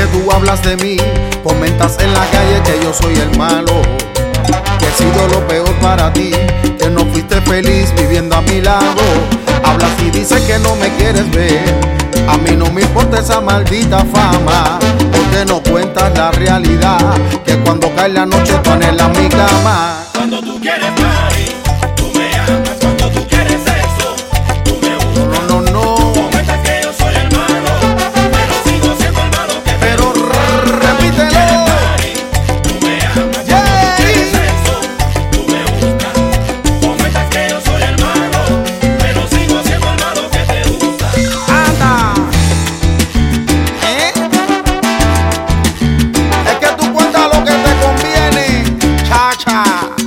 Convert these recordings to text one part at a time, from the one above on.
tú hablas de mí, comentas en la calle que yo soy el malo, que he sido lo peor para ti, que no fuiste feliz viviendo a mi lado. Hablas y dices que no me quieres ver, a mí no me importa esa maldita fama, porque no cuentas la realidad, que cuando cae la noche tú anhelas mi cama. Cuando tú quieres party, tú me amas. Cuando tú quieres sexo, tú me buscas. No, no, no. Comentas que yo soy el malo, pero sigo siendo el malo que te Pero gusta. repítelo. Tú me amas. Cuando tú quieres sexo, tú me buscas. Comentas que yo soy el malo, pero sigo siendo el malo que te gusta. Anda. Es que tú cuentas lo que te conviene, chacha.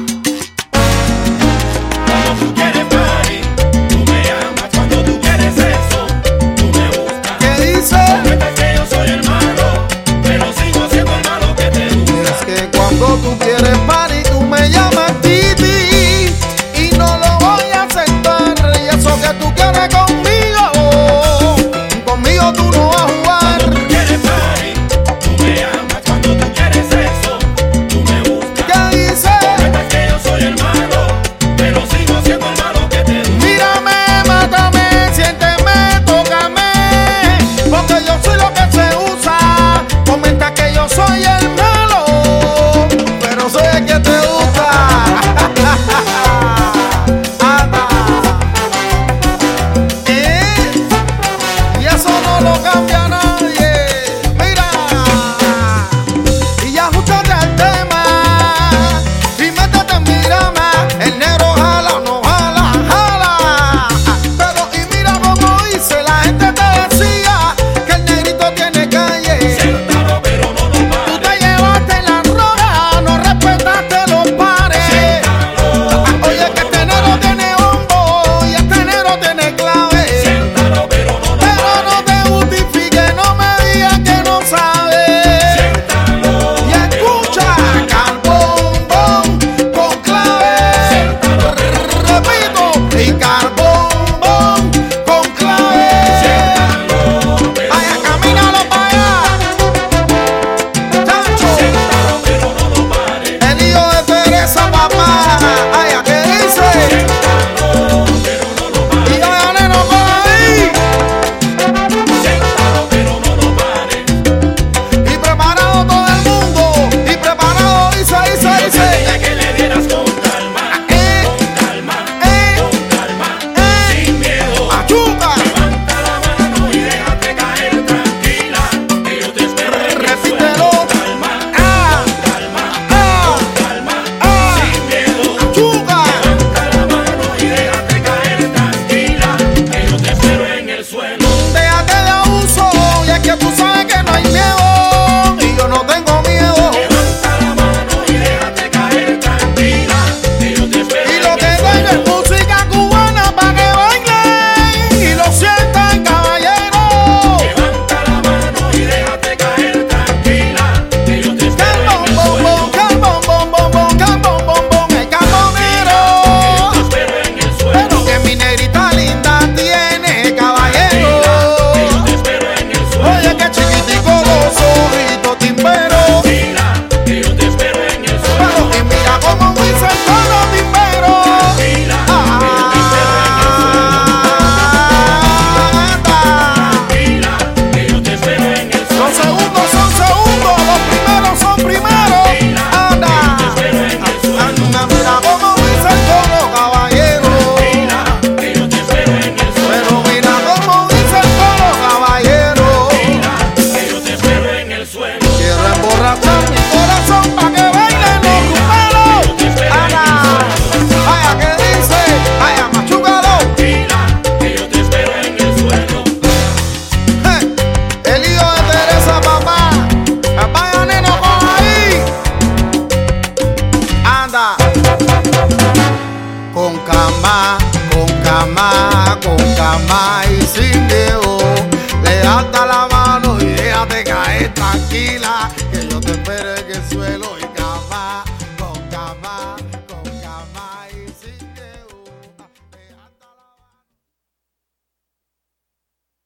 Cuando tú quieres party, tú me amas. Cuando tú quieres sexo, tú me buscas. ¿Qué dice? Comentas que yo soy el malo, pero sigo siendo el malo que te gusta. Es que cuando tú quieres party, tú me llamas Titi y no lo voy a aceptar. Y eso que tú quieres conmigo tú no vas a jugar. Cuando tú quieres party, tú me amas. Cuando tú quieres sexo, tú me buscas. ¿Qué dice? Comentas que yo soy el malo, pero sigo siendo el malo que te gusta. Mírame, mátame, siénteme, tócame, porque yo soy lo que se usa. Comenta que yo soy el malo, pero soy el que te gusta. Anda. Y eso no lo cambia nada.